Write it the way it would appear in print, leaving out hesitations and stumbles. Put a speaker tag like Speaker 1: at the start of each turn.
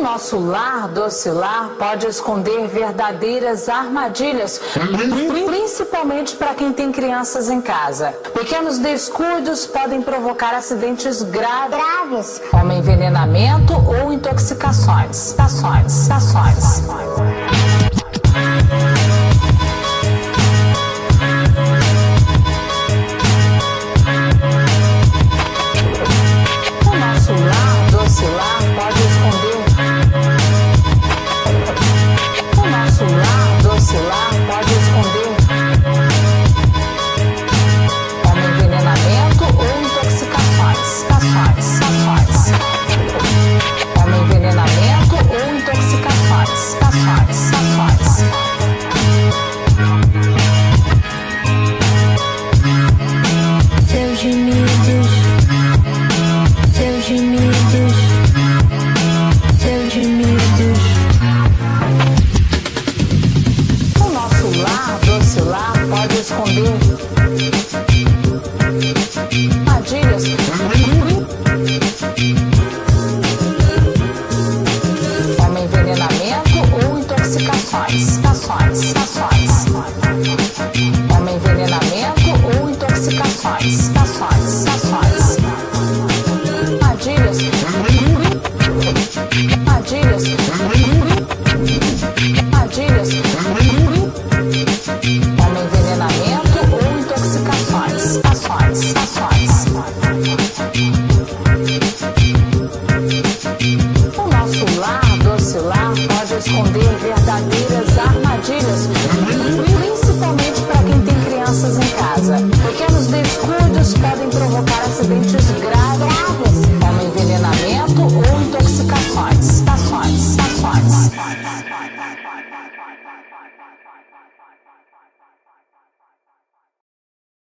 Speaker 1: Nosso lar docilar pode esconder verdadeiras armadilhas, principalmente para quem tem crianças em casa. Pequenos descuidos podem provocar acidentes graves, como envenenamento ou intoxicações. O nosso lar docilar pode esconder. O nosso lar docilar pode esconder como envenenamento ou intoxicações. Como envenenamento ou intoxicações.
Speaker 2: Seus gemidos, seus gemidos, seus gemidos.
Speaker 1: O nosso lar docilar pode esconder armadilhas, como envenenamento ou intoxicações. Como envenenamento ou intoxicações. Armadilhas, como envenenamento ou intoxicações. O nosso lar docilar pode esconder verdadeiras armadilhas, principalmente para quem tem crianças em casa. Pequenos descuidos podem provocar acidentes graves, como envenenamento ou intoxicações.